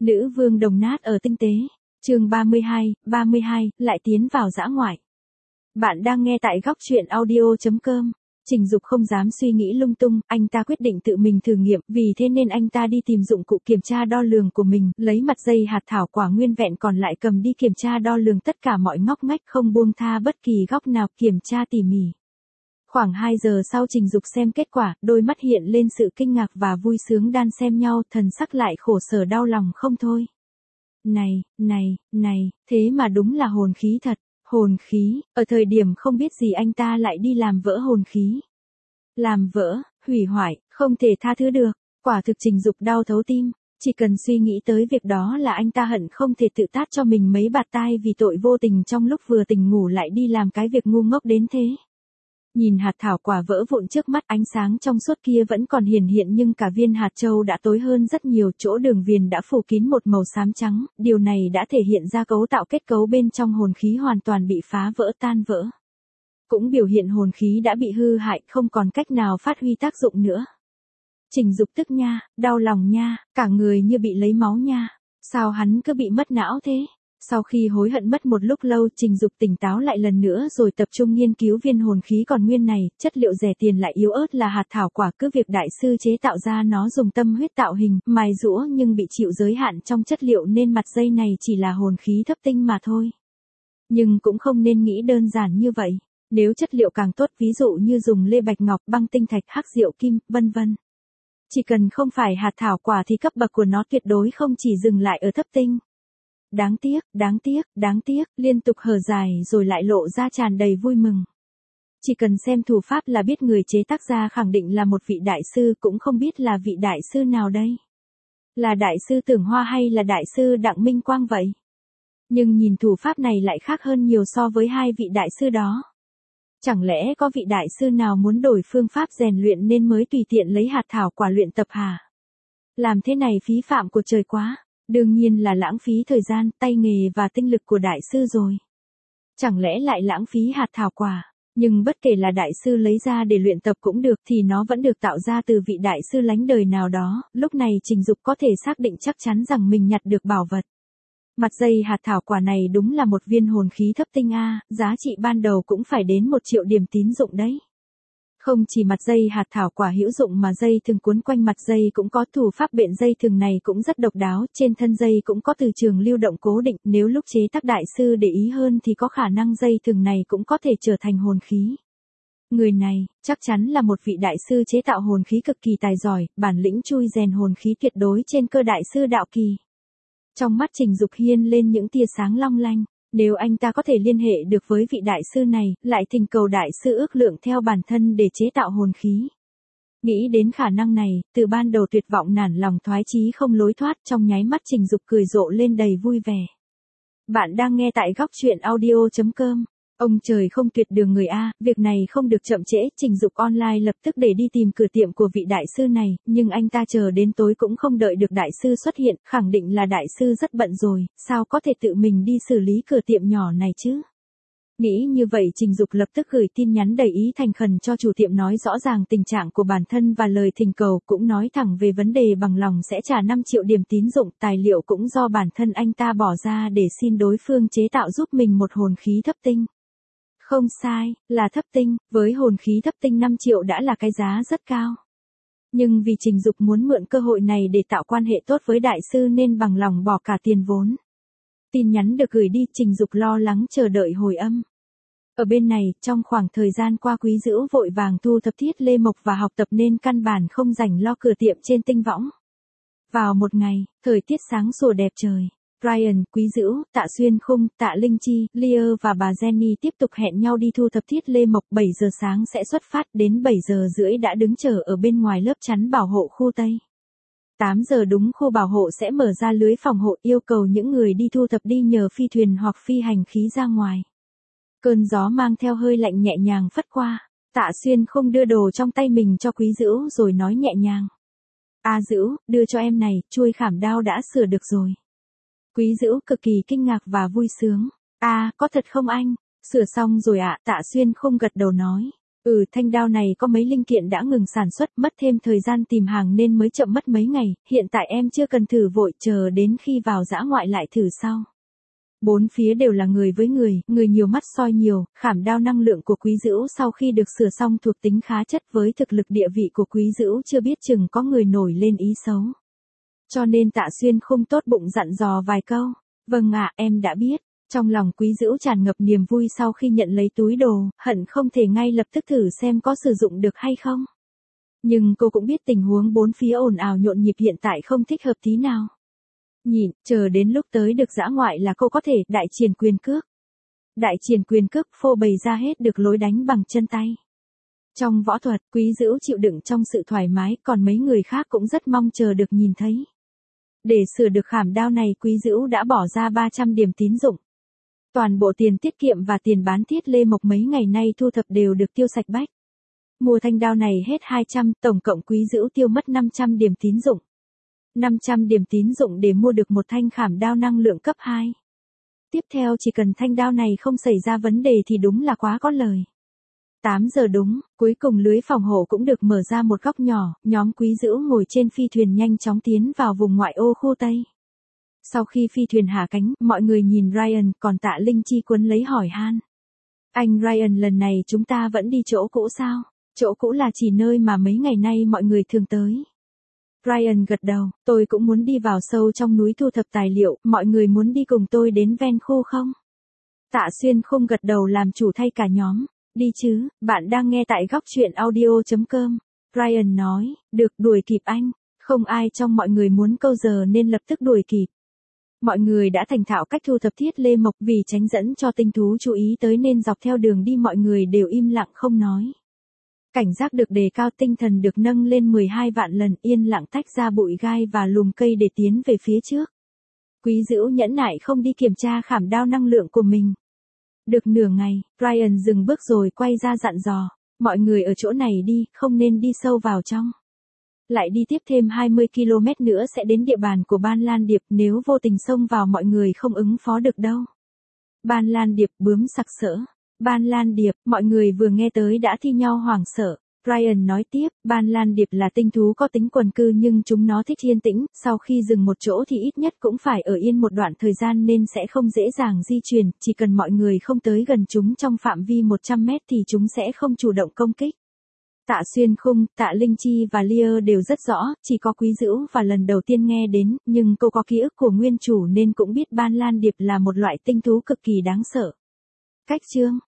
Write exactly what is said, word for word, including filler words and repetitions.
Nữ vương đồng nát ở tinh tế. Chương ba mươi hai, ba mươi hai, lại tiến vào dã ngoại. Bạn đang nghe tại góc truyện audio chấm com. Trình Dục không dám suy nghĩ lung tung, anh ta quyết định tự mình thử nghiệm, vì thế nên anh ta đi tìm dụng cụ kiểm tra đo lường của mình, lấy mặt dây hạt thảo quả nguyên vẹn còn lại cầm đi kiểm tra đo lường tất cả mọi ngóc ngách, không buông tha bất kỳ góc nào, kiểm tra tỉ mỉ. Khoảng hai giờ sau Trình Dục xem kết quả, đôi mắt hiện lên sự kinh ngạc và vui sướng đan xen nhau, thần sắc lại khổ sở đau lòng không thôi. Này, này, này, thế mà đúng là hồn khí thật. Hồn khí, ở thời điểm không biết gì anh ta lại đi làm vỡ hồn khí. Làm vỡ, hủy hoại, không thể tha thứ được, quả thực Trình Dục đau thấu tim, chỉ cần suy nghĩ tới việc đó là anh ta hận không thể tự tát cho mình mấy bạt tai vì tội vô tình trong lúc vừa tỉnh ngủ lại đi làm cái việc ngu ngốc đến thế. Nhìn hạt thảo quả vỡ vụn trước mắt, ánh sáng trong suốt kia vẫn còn hiển hiện nhưng cả viên hạt châu đã tối hơn rất nhiều, chỗ đường viền đã phủ kín một màu xám trắng, điều này đã thể hiện ra cấu tạo kết cấu bên trong hồn khí hoàn toàn bị phá vỡ tan vỡ. Cũng biểu hiện hồn khí đã bị hư hại, không còn cách nào phát huy tác dụng nữa. Trình Dục tức nha, đau lòng nha, cả người như bị lấy máu nha, sao hắn cứ bị mất não thế? Sau khi hối hận mất một lúc lâu, Trình Dục tỉnh táo lại lần nữa rồi tập trung nghiên cứu viên hồn khí còn nguyên này, chất liệu rẻ tiền lại yếu ớt là hạt thảo quả, cứ việc đại sư chế tạo ra nó dùng tâm huyết tạo hình, mài giũa nhưng bị chịu giới hạn trong chất liệu nên mặt dây này chỉ là hồn khí thấp tinh mà thôi. Nhưng cũng không nên nghĩ đơn giản như vậy, nếu chất liệu càng tốt, ví dụ như dùng lê bạch ngọc, băng tinh thạch, hắc diệu kim, vân vân. Chỉ cần không phải hạt thảo quả thì cấp bậc của nó tuyệt đối không chỉ dừng lại ở thấp tinh. Đáng tiếc, đáng tiếc, đáng tiếc, liên tục hở dài rồi lại lộ ra tràn đầy vui mừng. Chỉ cần xem thủ pháp là biết người chế tác ra khẳng định là một vị đại sư, cũng không biết là vị đại sư nào đây. Là đại sư Tưởng Hoa hay là đại sư Đặng Minh Quang vậy? Nhưng nhìn thủ pháp này lại khác hơn nhiều so với hai vị đại sư đó. Chẳng lẽ có vị đại sư nào muốn đổi phương pháp rèn luyện nên mới tùy tiện lấy hạt thảo quả luyện tập hả? Làm thế này phí phạm của trời quá. Đương nhiên là lãng phí thời gian, tay nghề và tinh lực của đại sư rồi. Chẳng lẽ lại lãng phí hạt thảo quả, nhưng bất kể là đại sư lấy ra để luyện tập cũng được thì nó vẫn được tạo ra từ vị đại sư lánh đời nào đó, lúc này Trình Dục có thể xác định chắc chắn rằng mình nhặt được bảo vật. Mặt dây hạt thảo quả này đúng là một viên hồn khí thấp tinh A, giá trị ban đầu cũng phải đến một triệu điểm tín dụng đấy. Không chỉ mặt dây hạt thảo quả hữu dụng mà dây thừng cuốn quanh mặt dây cũng có, thủ pháp bện dây thừng này cũng rất độc đáo, trên thân dây cũng có từ trường lưu động cố định, nếu lúc chế tác đại sư để ý hơn thì có khả năng dây thừng này cũng có thể trở thành hồn khí. Người này, chắc chắn là một vị đại sư chế tạo hồn khí cực kỳ tài giỏi, bản lĩnh chui rèn hồn khí tuyệt đối trên cơ đại sư đạo kỳ. Trong mắt Trình Dục hiên lên những tia sáng long lanh. Nếu anh ta có thể liên hệ được với vị đại sư này, lại thỉnh cầu đại sư ước lượng theo bản thân để chế tạo hồn khí. Nghĩ đến khả năng này, từ ban đầu tuyệt vọng nản lòng thoái chí không lối thoát, trong nháy mắt Trình Dục cười rộ lên đầy vui vẻ. Bạn đang nghe tại góc truyện audio chấm com. Ông trời không tuyệt đường người A, việc này không được chậm trễ, Trình Dục online lập tức để đi tìm cửa tiệm của vị đại sư này, nhưng anh ta chờ đến tối cũng không đợi được đại sư xuất hiện, khẳng định là đại sư rất bận rồi, sao có thể tự mình đi xử lý cửa tiệm nhỏ này chứ? Nghĩ như vậy Trình Dục lập tức gửi tin nhắn đầy ý thành khẩn cho chủ tiệm nói rõ ràng tình trạng của bản thân và lời thỉnh cầu, cũng nói thẳng về vấn đề bằng lòng sẽ trả năm triệu điểm tín dụng, tài liệu cũng do bản thân anh ta bỏ ra để xin đối phương chế tạo giúp mình một hồn khí thấp tinh. Không sai, là thấp tinh, với hồn khí thấp tinh năm triệu đã là cái giá rất cao. Nhưng vì Trình Dục muốn mượn cơ hội này để tạo quan hệ tốt với đại sư nên bằng lòng bỏ cả tiền vốn. Tin nhắn được gửi đi, Trình Dục lo lắng chờ đợi hồi âm. Ở bên này, trong khoảng thời gian qua Quý Dữu vội vàng thu thập thiết lê mộc và học tập nên căn bản không rảnh lo cửa tiệm trên tinh võng. Vào một ngày, thời tiết sáng sủa đẹp trời. Ryan, Quý Dữu, Tạ Xuyên Khung, Tạ Linh Chi, Lear và bà Jenny tiếp tục hẹn nhau đi thu thập thiết lê mộc, bảy giờ sáng sẽ xuất phát, đến bảy giờ rưỡi đã đứng chờ ở bên ngoài lớp chắn bảo hộ khu Tây. tám giờ đúng, khu bảo hộ sẽ mở ra lưới phòng hộ, yêu cầu những người đi thu thập đi nhờ phi thuyền hoặc phi hành khí ra ngoài. Cơn gió mang theo hơi lạnh nhẹ nhàng phất qua, Tạ Xuyên Khung đưa đồ trong tay mình cho Quý Dữu rồi nói nhẹ nhàng. A Dữu, đưa cho em này, chuôi khảm đao đã sửa được rồi. Quý Dữu cực kỳ kinh ngạc và vui sướng. À, có thật không anh? Sửa xong rồi ạ, Tạ Xuyên Khung gật đầu nói. Ừ, thanh đao này có mấy linh kiện đã ngừng sản xuất, mất thêm thời gian tìm hàng nên mới chậm mất mấy ngày, hiện tại em chưa cần thử vội, chờ đến khi vào dã ngoại lại thử sau. Bốn phía đều là người với người, người nhiều mắt soi nhiều, khảm đao năng lượng của Quý Dữu sau khi được sửa xong thuộc tính khá chất, với thực lực địa vị của Quý Dữu chưa biết chừng có người nổi lên ý xấu. Cho nên Tạ Xuyên không tốt bụng dặn dò vài câu. Vâng ạ, em đã biết. Trong lòng Quý Dữu tràn ngập niềm vui sau khi nhận lấy túi đồ, hận không thể ngay lập tức thử xem có sử dụng được hay không. Nhưng cô cũng biết tình huống bốn phía ồn ào nhộn nhịp hiện tại không thích hợp tí nào. Nhịn, chờ đến lúc tới được dã ngoại là cô có thể đại triển quyền cước. Đại triển quyền cước phô bày ra hết được lối đánh bằng chân tay. Trong võ thuật, Quý Dữu chịu đựng trong sự thoải mái, còn mấy người khác cũng rất mong chờ được nhìn thấy. Để sửa được khảm đao này Quý Dữu đã bỏ ra ba trăm điểm tín dụng. Toàn bộ tiền tiết kiệm và tiền bán Thiết Lê Mộc mấy ngày nay thu thập đều được tiêu sạch bách. Mua thanh đao này hết hai trăm, tổng cộng Quý Dữu tiêu mất năm trăm điểm tín dụng. năm trăm điểm tín dụng để mua được một thanh khảm đao năng lượng cấp hai. Tiếp theo chỉ cần thanh đao này không xảy ra vấn đề thì đúng là quá có lời. tám giờ đúng, cuối cùng lưới phòng hộ cũng được mở ra một góc nhỏ, nhóm Quý Dữu ngồi trên phi thuyền nhanh chóng tiến vào vùng ngoại ô khu Tây. Sau khi phi thuyền hạ cánh, mọi người nhìn Ryan, còn Tạ Linh Chi quấn lấy hỏi han. Anh Ryan, lần này chúng ta vẫn đi chỗ cũ sao? Chỗ cũ là chỉ nơi mà mấy ngày nay mọi người thường tới. Ryan gật đầu, tôi cũng muốn đi vào sâu trong núi thu thập tài liệu, mọi người muốn đi cùng tôi đến ven khu không? Tạ Xuyên không gật đầu làm chủ thay cả nhóm. Đi chứ, bạn đang nghe tại góc truyện audio chấm com. Ryan nói, được, đuổi kịp anh. Không ai trong mọi người muốn câu giờ nên lập tức đuổi kịp. Mọi người đã thành thạo cách thu thập Thiết Lê Mộc, vì tránh dẫn cho tinh thú chú ý tới nên dọc theo đường đi mọi người đều im lặng không nói. Cảnh giác được đề cao, tinh thần được nâng lên mười hai vạn lần, yên lặng tách ra bụi gai và lùm cây để tiến về phía trước. Quý Dữu nhẫn nại không đi kiểm tra khảm đao năng lượng của mình. Được nửa ngày, Ryan dừng bước rồi quay ra dặn dò, mọi người ở chỗ này đi, không nên đi sâu vào trong. Lại đi tiếp thêm hai mươi ki lô mét nữa sẽ đến địa bàn của Ban Lan Điệp, nếu vô tình xông vào mọi người không ứng phó được đâu. Ban Lan Điệp, bướm sặc sỡ. Ban Lan Điệp, mọi người vừa nghe tới đã thi nhau hoảng sợ. Ryan nói tiếp, Ban Lan Điệp là tinh thú có tính quần cư nhưng chúng nó thích yên tĩnh, sau khi dừng một chỗ thì ít nhất cũng phải ở yên một đoạn thời gian nên sẽ không dễ dàng di chuyển, chỉ cần mọi người không tới gần chúng trong phạm vi một trăm mét thì chúng sẽ không chủ động công kích. Tạ Xuyên Khung, Tạ Linh Chi và Lear đều rất rõ, chỉ có Quý Dữu và lần đầu tiên nghe đến, nhưng cô có ký ức của nguyên chủ nên cũng biết Ban Lan Điệp là một loại tinh thú cực kỳ đáng sợ. Cách chương